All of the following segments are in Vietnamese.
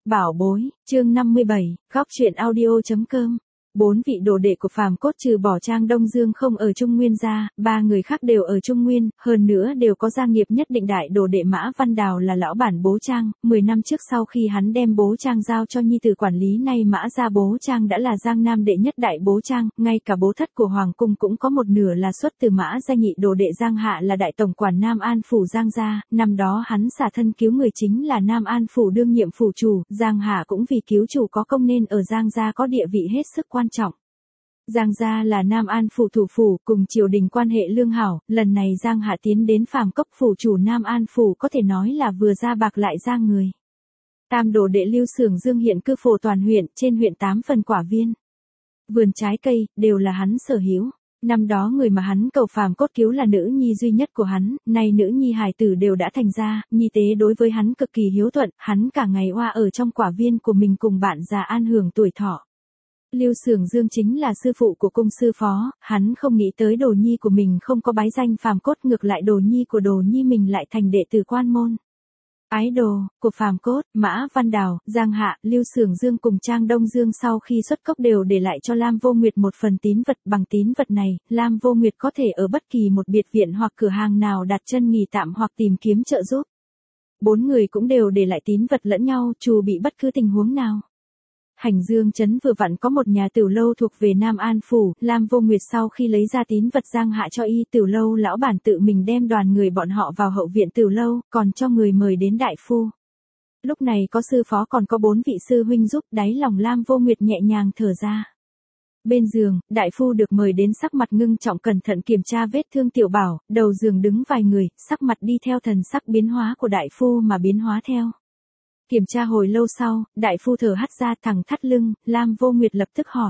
Bảo bối, chương 57, góc truyện audio.com. 4 vị đồ đệ của Phàm Cốt trừ bỏ Trang Đông Dương không ở Trung Nguyên ra, 3 người khác đều ở Trung Nguyên, hơn nữa đều có gia nghiệp nhất định. Đại đồ đệ Mã Văn Đào là lão bản Bố Trang, 10 năm trước sau khi hắn đem Bố Trang giao cho nhi tử quản lý, nay Mã gia Bố Trang đã là Giang Nam đệ nhất đại Bố Trang, ngay cả bố thất của Hoàng cung cũng có một nửa là xuất từ Mã gia. Nhị đồ đệ Giang Hạ là đại tổng quản Nam An phủ Giang gia, năm đó hắn xả thân cứu người chính là Nam An phủ đương nhiệm phủ chủ, Giang Hạ cũng vì cứu chủ có công nên ở Giang gia có địa vị hết sức quan trọng. Giang gia là Nam An phủ thủ phủ, cùng triều đình quan hệ lương hảo, lần này Giang Hạ tiến đến Phàm Cốc phủ chủ Nam An phủ có thể nói là vừa ra bạc lại ra người. Tam đồ đệ Lưu Xưởng Dương hiện cư phổ toàn huyện, trên huyện 8 phần quả viên, vườn trái cây, đều là hắn sở hữu. Năm đó người mà hắn cầu Phàm Cốt cứu là nữ nhi duy nhất của hắn, nay nữ nhi hài tử đều đã thành ra, nhi tế đối với hắn cực kỳ hiếu thuận, hắn cả ngày oa ở trong quả viên của mình cùng bạn già an hưởng tuổi thọ. Lưu Xưởng Dương chính là sư phụ của cung sư phó, hắn không nghĩ tới đồ nhi của mình không có bái danh Phàm Cốt, ngược lại đồ nhi của đồ nhi mình lại thành đệ tử quan môn. Ái đồ của Phàm Cốt, Mã Văn Đào, Giang Hạ, Lưu Xưởng Dương cùng Trang Đông Dương sau khi xuất cốc đều để lại cho Lam Vô Nguyệt một phần tín vật. Bằng tín vật này, Lam Vô Nguyệt có thể ở bất kỳ một biệt viện hoặc cửa hàng nào đặt chân nghỉ tạm hoặc tìm kiếm trợ giúp. 4 người cũng đều để lại tín vật lẫn nhau, dù bị bất cứ tình huống nào. Hành Dương trấn vừa vặn có một nhà tiểu lâu thuộc về Nam An phủ, Lam Vô Nguyệt sau khi lấy ra tín vật Giang Hạ cho y, tiểu lâu lão bản tự mình đem đoàn người bọn họ vào hậu viện tiểu lâu, còn cho người mời đến đại phu. Lúc này có sư phó còn có 4 vị sư huynh giúp, đáy lòng Lam Vô Nguyệt nhẹ nhàng thở ra. Bên giường, đại phu được mời đến sắc mặt ngưng trọng cẩn thận kiểm tra vết thương tiểu bảo, đầu giường đứng vài người, sắc mặt đi theo thần sắc biến hóa của đại phu mà biến hóa theo. Kiểm tra hồi lâu sau, đại phu thở hắt ra thẳng thắt lưng, Lam Vô Nguyệt lập tức hỏi.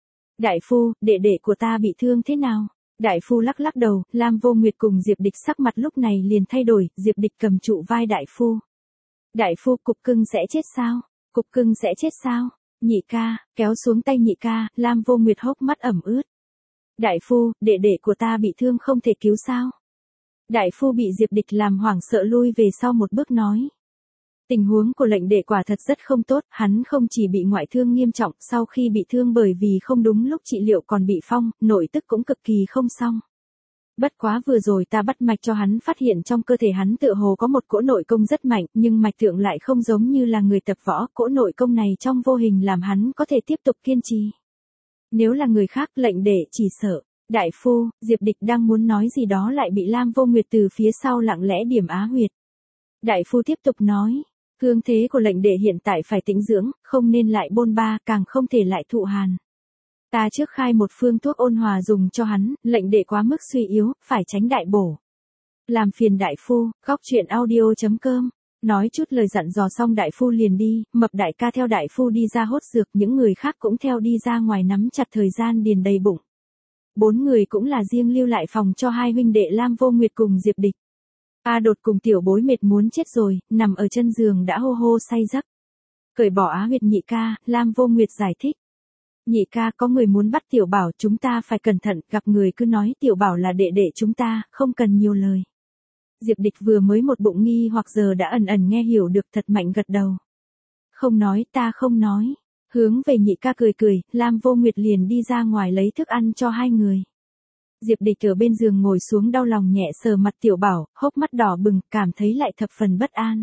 Đại phu, đệ đệ của ta bị thương thế nào? Đại phu lắc lắc đầu, Lam Vô Nguyệt cùng Diệp Địch sắc mặt lúc này liền thay đổi, Diệp Địch cầm trụ vai đại phu. Đại phu, cục cưng sẽ chết sao? Cục cưng sẽ chết sao? Nhị ca, kéo xuống tay nhị ca, Lam Vô Nguyệt hốc mắt ẩm ướt. Đại phu, đệ đệ của ta bị thương không thể cứu sao? Đại phu bị Diệp Địch làm hoảng sợ lui về sau một bước nói. Tình huống của lệnh đệ quả thật rất không tốt, hắn không chỉ bị ngoại thương nghiêm trọng, sau khi bị thương bởi vì không đúng lúc trị liệu còn bị phong, nội tức cũng cực kỳ không xong. Bất quá vừa rồi ta bắt mạch cho hắn phát hiện trong cơ thể hắn tựa hồ có một cỗ nội công rất mạnh, nhưng mạch tượng lại không giống như là người tập võ, cỗ nội công này trong vô hình làm hắn có thể tiếp tục kiên trì. Nếu là người khác lệnh đệ chỉ sợ. Đại phu, Diệp Địch đang muốn nói gì đó lại bị Lam Vô Nguyệt từ phía sau lặng lẽ điểm á huyệt. Đại phu tiếp tục nói. Cương thế của lệnh đệ hiện tại phải tĩnh dưỡng, không nên lại bôn ba, càng không thể lại thụ hàn. Ta trước khai một phương thuốc ôn hòa dùng cho hắn, lệnh đệ quá mức suy yếu, phải tránh đại bổ. Làm phiền đại phu, góc truyện audio.com. Nói chút lời dặn dò xong đại phu liền đi, Mập đại ca theo đại phu đi ra hốt dược, những người khác cũng theo đi ra ngoài nắm chặt thời gian điền đầy bụng. 4 người cũng là riêng lưu lại phòng cho hai huynh đệ Lam Vô Nguyệt cùng Diệp Địch. A Đột cùng tiểu bối mệt muốn chết rồi, nằm ở chân giường đã hô hô say giấc. Cởi bỏ á huyệt nhị ca, Lam Vô Nguyệt giải thích. Nhị ca, có người muốn bắt tiểu bảo, chúng ta phải cẩn thận, gặp người cứ nói tiểu bảo là đệ đệ chúng ta, không cần nhiều lời. Diệp Địch vừa mới một bụng nghi hoặc giờ đã ẩn ẩn nghe hiểu được, thật mạnh gật đầu. Không nói, ta không nói. Hướng về nhị ca cười cười, Lam Vô Nguyệt liền đi ra ngoài lấy thức ăn cho hai người. Diệp Địch ở bên giường ngồi xuống đau lòng nhẹ sờ mặt tiểu bảo, hốc mắt đỏ bừng, cảm thấy lại thập phần bất an.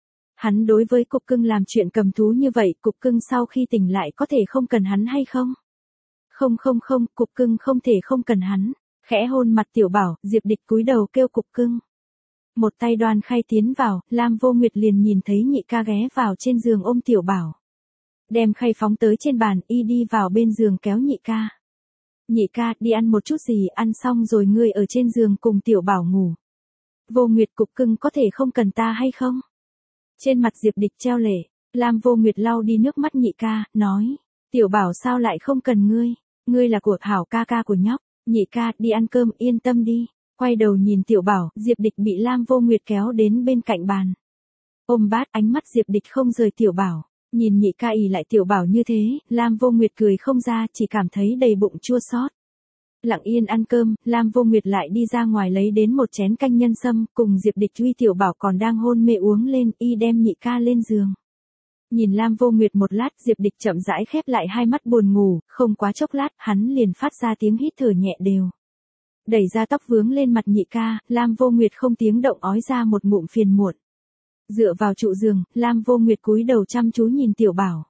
Hắn đối với cục cưng làm chuyện cầm thú như vậy, cục cưng sau khi tỉnh lại có thể không cần hắn hay không? Không, cục cưng không thể không cần hắn. Khẽ hôn mặt tiểu bảo, Diệp Địch cúi đầu kêu cục cưng. Một tay đoan khay tiến vào, Lam Vô Nguyệt liền nhìn thấy nhị ca ghé vào trên giường ôm tiểu bảo. Đem khay phóng tới trên bàn, y đi vào bên giường kéo nhị ca. Nhị ca, đi ăn một chút gì, ăn xong rồi ngươi ở trên giường cùng tiểu bảo ngủ. Vô Nguyệt, cục cưng có thể không cần ta hay không? Trên mặt Diệp Địch treo lệ, Lam Vô Nguyệt lau đi nước mắt nhị ca, nói. Tiểu bảo sao lại không cần ngươi? Ngươi là của hảo ca ca của nhóc. Nhị ca, đi ăn cơm, yên tâm đi. Quay đầu nhìn tiểu bảo, Diệp Địch bị Lam Vô Nguyệt kéo đến bên cạnh bàn. Ôm bát, ánh mắt Diệp Địch không rời tiểu bảo. Nhìn nhị ca ỉ lại tiểu bảo như thế, Lam Vô Nguyệt cười không ra, chỉ cảm thấy đầy bụng chua xót. Lặng yên ăn cơm, Lam Vô Nguyệt lại đi ra ngoài lấy đến một chén canh nhân sâm, cùng Diệp Địch uy tiểu bảo còn đang hôn mê uống lên, y đem nhị ca lên giường. Nhìn Lam Vô Nguyệt một lát, Diệp Địch chậm rãi khép lại hai mắt buồn ngủ, không quá chốc lát, hắn liền phát ra tiếng hít thở nhẹ đều. Đẩy ra tóc vướng lên mặt nhị ca, Lam Vô Nguyệt không tiếng động ói ra một ngụm phiền muộn. Dựa vào trụ giường, Lam Vô Nguyệt cúi đầu chăm chú nhìn Tiểu Bảo.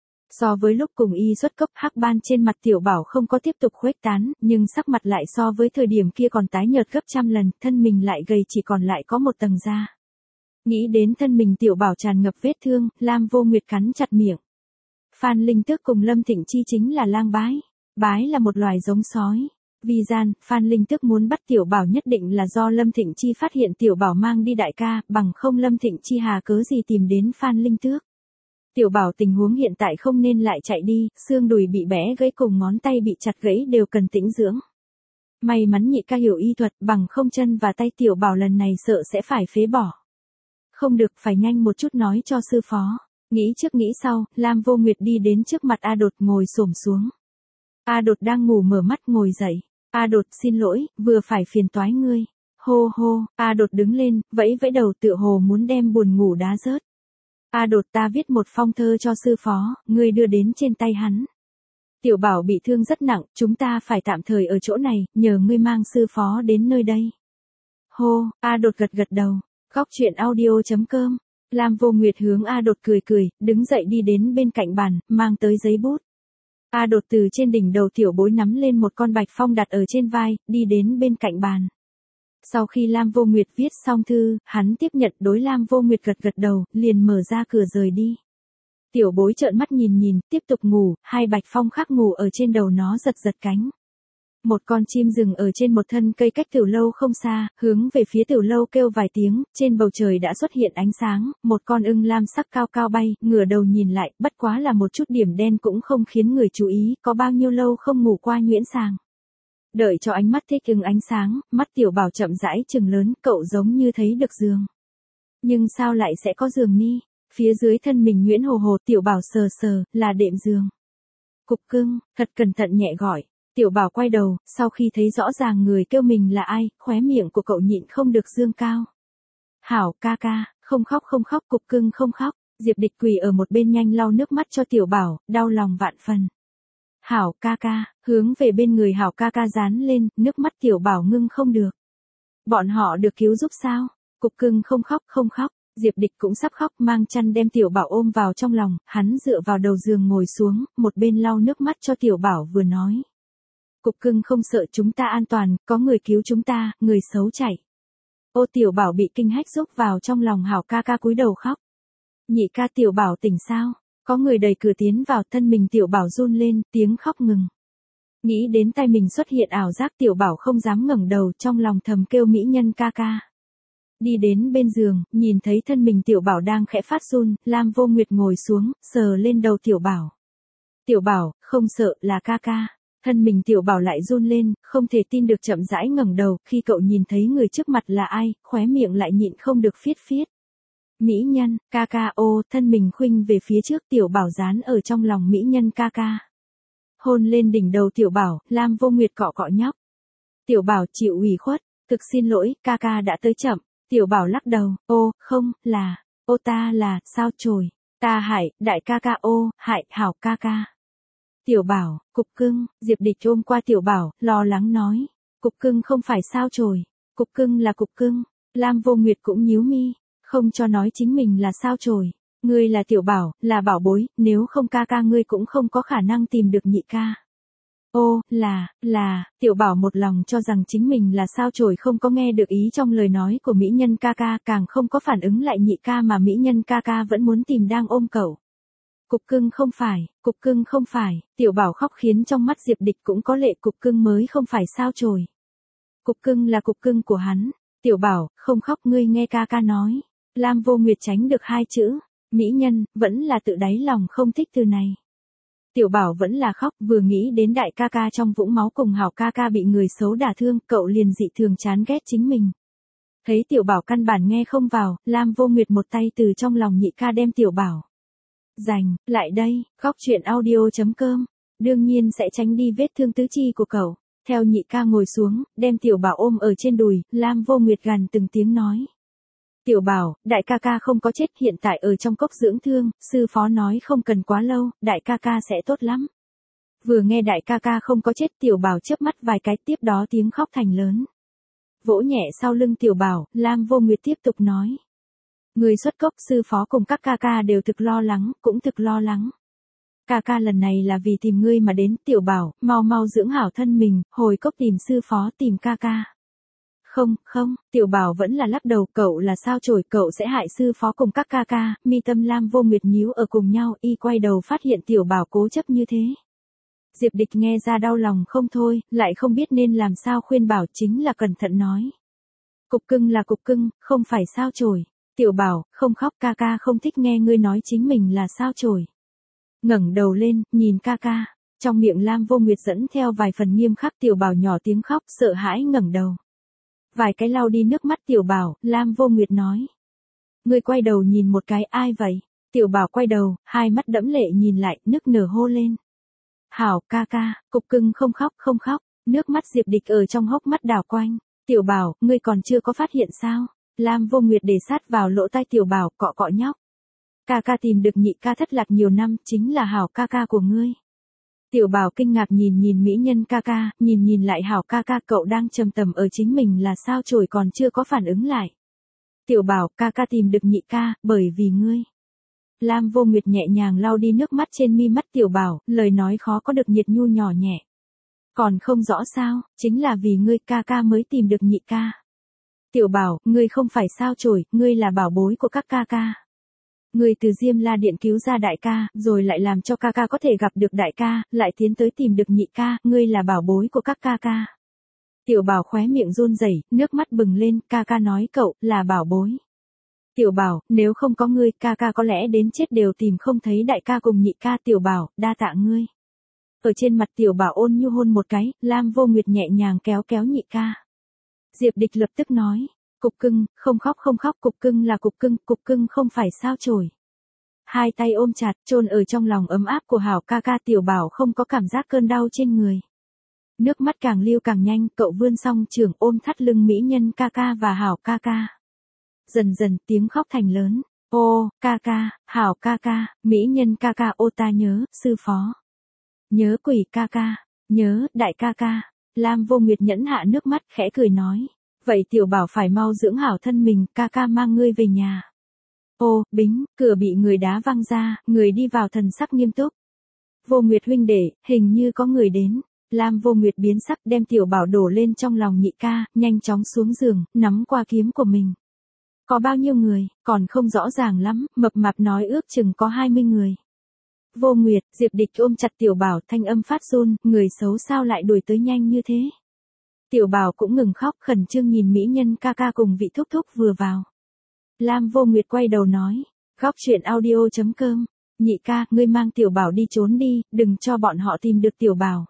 So với lúc cùng y xuất cốc, hắc ban trên mặt Tiểu Bảo không có tiếp tục khuếch tán, nhưng sắc mặt lại so với thời điểm kia còn tái nhợt gấp trăm lần, thân mình lại gầy chỉ còn lại có một tầng da. Nghĩ đến thân mình Tiểu Bảo tràn ngập vết thương, Lam Vô Nguyệt cắn chặt miệng. Phan Linh Tước cùng Lâm Thịnh Chi chính là lang bái. Bái là một loài giống sói. Vì gian, Phan Linh Tước muốn bắt Tiểu Bảo nhất định là do Lâm Thịnh Chi phát hiện Tiểu Bảo mang đi đại ca, bằng không Lâm Thịnh Chi hà cớ gì tìm đến Phan Linh Tước. Tiểu Bảo tình huống hiện tại không nên lại chạy đi, xương đùi bị bẽ gãy cùng ngón tay bị chặt gãy đều cần tĩnh dưỡng. May mắn nhị ca hiểu y thuật, bằng không chân và tay Tiểu Bảo lần này sợ sẽ phải phế bỏ. Không được, phải nhanh một chút nói cho sư phó. Nghĩ trước nghĩ sau, Lam Vô Nguyệt đi đến trước mặt A Đột ngồi xổm xuống. A Đột đang ngủ mở mắt ngồi dậy. A Đột xin lỗi, vừa phải phiền toái ngươi. Hô hô, A Đột đứng lên, vẫy vẫy đầu tựa hồ muốn đem buồn ngủ đá rớt. A Đột, ta viết một phong thơ cho sư phó, ngươi đưa đến trên tay hắn. Tiểu Bảo bị thương rất nặng, chúng ta phải tạm thời ở chỗ này, nhờ ngươi mang sư phó đến nơi đây. Hô, A Đột gật gật đầu. Góc truyện audio.com. Lam Vô Nguyệt hướng A Đột cười cười, đứng dậy đi đến bên cạnh bàn, mang tới giấy bút. A Đột từ trên đỉnh đầu tiểu bối nắm lên một con bạch phong đặt ở trên vai, đi đến bên cạnh bàn. Sau khi Lam Vô Nguyệt viết xong thư, hắn tiếp nhận đối Lam Vô Nguyệt gật gật đầu, liền mở ra cửa rời đi. Tiểu bối trợn mắt nhìn nhìn, tiếp tục ngủ, hai bạch phong khác ngủ ở trên đầu nó giật giật cánh. Một con chim rừng ở trên một thân cây cách tiểu lâu không xa, hướng về phía tiểu lâu kêu vài tiếng, trên bầu trời đã xuất hiện ánh sáng, một con ưng lam sắc cao cao bay, ngửa đầu nhìn lại, bất quá là một chút điểm đen cũng không khiến người chú ý, có bao nhiêu lâu không ngủ qua nhuyễn sàng. Đợi cho ánh mắt thích ứng ánh sáng, mắt Tiểu Bảo chậm rãi chừng lớn, cậu giống như thấy được giường. Nhưng sao lại sẽ có giường ni? Phía dưới thân mình nhuyễn hồ hồ, Tiểu Bảo sờ sờ, là đệm giường. Cục cưng, thật cẩn thận nhẹ gọi. Tiểu Bảo quay đầu, sau khi thấy rõ ràng người kêu mình là ai, khóe miệng của cậu nhịn không được dương cao. Hảo ca ca, không khóc, cục cưng không khóc. Diệp Địch quỳ ở một bên nhanh lau nước mắt cho Tiểu Bảo, đau lòng vạn phần. Hảo ca ca, hướng về bên người Hảo ca ca dán lên, nước mắt Tiểu Bảo ngưng không được. Bọn họ được cứu giúp sao? Cục cưng không khóc. Diệp Địch cũng sắp khóc, mang chăn đem Tiểu Bảo ôm vào trong lòng, hắn dựa vào đầu giường ngồi xuống, một bên lau nước mắt cho Tiểu Bảo vừa nói. Cục cưng không sợ, chúng ta an toàn, có người cứu chúng ta, người xấu chạy. Ô Tiểu Bảo bị kinh hách rúc vào trong lòng Hảo ca ca cúi đầu khóc. Nhị ca, Tiểu Bảo tỉnh sao? Có người đẩy cửa tiến vào, thân mình Tiểu Bảo run lên, tiếng khóc ngừng. Nghĩ đến tay mình xuất hiện ảo giác, Tiểu Bảo không dám ngẩng đầu, trong lòng thầm kêu mỹ nhân ca ca. Đi đến bên giường, nhìn thấy thân mình Tiểu Bảo đang khẽ phát run, Lam Vô Nguyệt ngồi xuống, sờ lên đầu Tiểu Bảo. Tiểu Bảo, không sợ, là ca ca. Thân mình Tiểu Bảo lại run lên, không thể tin được chậm rãi ngẩng đầu, khi cậu nhìn thấy người trước mặt là ai, khóe miệng lại nhịn không được phiết phiết. Mỹ nhân, ca ca, ô, thân mình khuynh về phía trước, Tiểu Bảo dán ở trong lòng mỹ nhân ca ca. Hôn lên đỉnh đầu Tiểu Bảo, Lam Vô Nguyệt cọ cọ nhóc. Tiểu Bảo chịu ủy khuất, thực xin lỗi, ca ca đã tới chậm. Tiểu Bảo lắc đầu, ô, không, là, ô ta là, sao chổi, ta hại, đại ca ca, ô, hại, Hảo ca ca. Tiểu Bảo, cục cưng, Diệp Địch ôm qua Tiểu Bảo, lo lắng nói. Cục cưng không phải sao chổi, cục cưng là cục cưng. Lam Vô Nguyệt cũng nhíu mi, không cho nói chính mình là sao chổi. Ngươi là Tiểu Bảo, là bảo bối, nếu không ca ca ngươi cũng không có khả năng tìm được nhị ca. Ô, là, Tiểu Bảo một lòng cho rằng chính mình là sao chổi, không có nghe được ý trong lời nói của mỹ nhân ca ca, càng không có phản ứng lại nhị ca mà mỹ nhân ca ca vẫn muốn tìm đang ôm cậu. Cục cưng không phải, Tiểu Bảo khóc khiến trong mắt Diệp Địch cũng có lệ, cục cưng mới không phải sao chổi. Cục cưng là cục cưng của hắn. Tiểu Bảo, không khóc, ngươi nghe ca ca nói. Lam Vô Nguyệt tránh được hai chữ, mỹ nhân, vẫn là tự đáy lòng không thích từ này. Tiểu Bảo vẫn là khóc, vừa nghĩ đến đại ca ca trong vũng máu cùng Hảo ca ca bị người xấu đả thương, cậu liền dị thường chán ghét chính mình. Thấy Tiểu Bảo căn bản nghe không vào, Lam Vô Nguyệt một tay từ trong lòng nhị ca đem Tiểu Bảo giành lại đây. Góc truyện audio.com. Đương nhiên sẽ tránh đi vết thương tứ chi của cậu. Theo nhị ca ngồi xuống, đem Tiểu Bảo ôm ở trên đùi, Lam Vô Nguyệt gằn từng tiếng nói. Tiểu Bảo, đại ca ca không có chết, hiện tại ở trong cốc dưỡng thương, sư phó nói không cần quá lâu, đại ca ca sẽ tốt lắm. Vừa nghe đại ca ca không có chết, Tiểu Bảo chớp mắt vài cái, tiếp đó tiếng khóc thành lớn. Vỗ nhẹ sau lưng Tiểu Bảo, Lam Vô Nguyệt tiếp tục nói. Người xuất cốc, sư phó cùng các ca ca đều thực lo lắng, cũng thực lo lắng. Ca ca lần này là vì tìm ngươi mà đến, Tiểu Bảo, mau mau dưỡng hảo thân mình, hồi cốc tìm sư phó, tìm ca ca. Không, Tiểu Bảo vẫn là lắc đầu, cậu là sao chổi, cậu sẽ hại sư phó cùng các ca ca, mi tâm Lam Vô Nguyệt nhíu ở cùng nhau, y quay đầu phát hiện Tiểu Bảo cố chấp như thế. Diệp Địch nghe ra đau lòng không thôi, lại không biết nên làm sao khuyên bảo, chính là cẩn thận nói. Cục cưng là cục cưng, không phải sao chổi. Tiểu Bảo, không khóc, ca ca không thích nghe ngươi nói chính mình là sao chổi. Ngẩng đầu lên, nhìn ca ca, trong miệng Lam Vô Nguyệt dẫn theo vài phần nghiêm khắc. Tiểu Bảo nhỏ tiếng khóc, sợ hãi ngẩng đầu. Vài cái lau đi nước mắt Tiểu Bảo, Lam Vô Nguyệt nói. Ngươi quay đầu nhìn một cái, ai vậy? Tiểu Bảo quay đầu, hai mắt đẫm lệ nhìn lại, nức nở hô lên. Hảo, ca ca, cục cưng không khóc, nước mắt Diệp Địch ở trong hốc mắt đảo quanh. Tiểu Bảo, ngươi còn chưa có phát hiện sao? Lam Vô Nguyệt để sát vào lỗ tai Tiểu Bảo, cọ cọ nhóc. Ca ca tìm được nhị ca thất lạc nhiều năm, chính là hảo ca ca của ngươi. Tiểu Bảo kinh ngạc nhìn mỹ nhân ca ca, nhìn lại hảo ca ca, cậu đang trầm tầm ở chính mình là sao chổi còn chưa có phản ứng lại. Tiểu Bảo, ca ca tìm được nhị ca, bởi vì ngươi. Lam Vô Nguyệt nhẹ nhàng lau đi nước mắt trên mi mắt Tiểu Bảo, lời nói khó có được nhiệt nhu nhỏ nhẹ. Còn không rõ sao, chính là vì ngươi ca ca mới tìm được nhị ca. Tiểu Bảo, ngươi không phải sao chổi, ngươi là bảo bối của các ca ca. Ngươi từ Diêm La Điện cứu ra đại ca, rồi lại làm cho ca ca có thể gặp được đại ca, lại tiến tới tìm được nhị ca, ngươi là bảo bối của các ca ca. Tiểu Bảo khóe miệng run rẩy, nước mắt bừng lên, ca ca nói cậu là bảo bối. Tiểu Bảo, nếu không có ngươi, ca ca có lẽ đến chết đều tìm không thấy đại ca cùng nhị ca. Tiểu Bảo, đa tạ ngươi. Ở trên mặt Tiểu Bảo ôn nhu hôn một cái, Lam Vô Nguyệt nhẹ nhàng kéo nhị ca. Diệp Địch lập tức nói, cục cưng, không khóc, cục cưng là cục cưng không phải sao chổi. Hai tay ôm chặt, chôn ở trong lòng ấm áp của hảo ca ca. Tiểu Bảo không có cảm giác cơn đau trên người. Nước mắt càng lưu càng nhanh, cậu vươn song trưởng ôm thắt lưng mỹ nhân ca ca và hảo ca ca. Dần dần tiếng khóc thành lớn, ô, ca ca, hảo ca ca, mỹ nhân ca ca, ô ta nhớ, sư phó. Nhớ quỷ ca ca, nhớ, đại ca ca. Lam Vô Nguyệt nhẫn hạ nước mắt, khẽ cười nói. Vậy Tiểu Bảo phải mau dưỡng hảo thân mình, ca ca mang ngươi về nhà. Ô, bính, cửa bị người đá văng ra, người đi vào thần sắc nghiêm túc. Vô Nguyệt huynh đệ, hình như có người đến. Lam Vô Nguyệt biến sắc, đem Tiểu Bảo đổ lên trong lòng nhị ca, nhanh chóng xuống giường, nắm qua kiếm của mình. Có bao nhiêu người, còn không rõ ràng lắm, mập mạp nói ước chừng có 20 người. Vô Nguyệt, Diệp Địch ôm chặt Tiểu Bảo, thanh âm phát run, người xấu sao lại đuổi tới nhanh như thế. Tiểu Bảo cũng ngừng khóc, khẩn trương nhìn mỹ nhân ca ca cùng vị thúc thúc vừa vào. Lam Vô Nguyệt quay đầu nói, góc truyện audio.com, nhị ca, ngươi mang Tiểu Bảo đi trốn đi, đừng cho bọn họ tìm được Tiểu Bảo.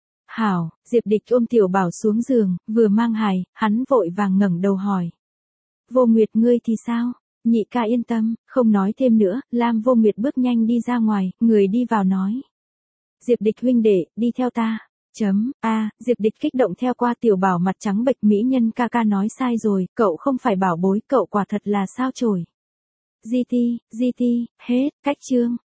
Hảo, Diệp Địch ôm Tiểu Bảo xuống giường, vừa mang hài, hắn vội vàng ngẩng đầu hỏi. Vô Nguyệt ngươi thì sao? Nhị ca yên tâm, không nói thêm nữa, Lam Vô Nguyệt bước nhanh đi ra ngoài, người đi vào nói. Diệp Địch huynh đệ, đi theo ta. Diệp Địch kích động theo qua. Tiểu Bảo mặt trắng bệch, mỹ nhân ca ca nói sai rồi, cậu không phải bảo bối, cậu quả thật là sao chổi. GT, hết, cách chương.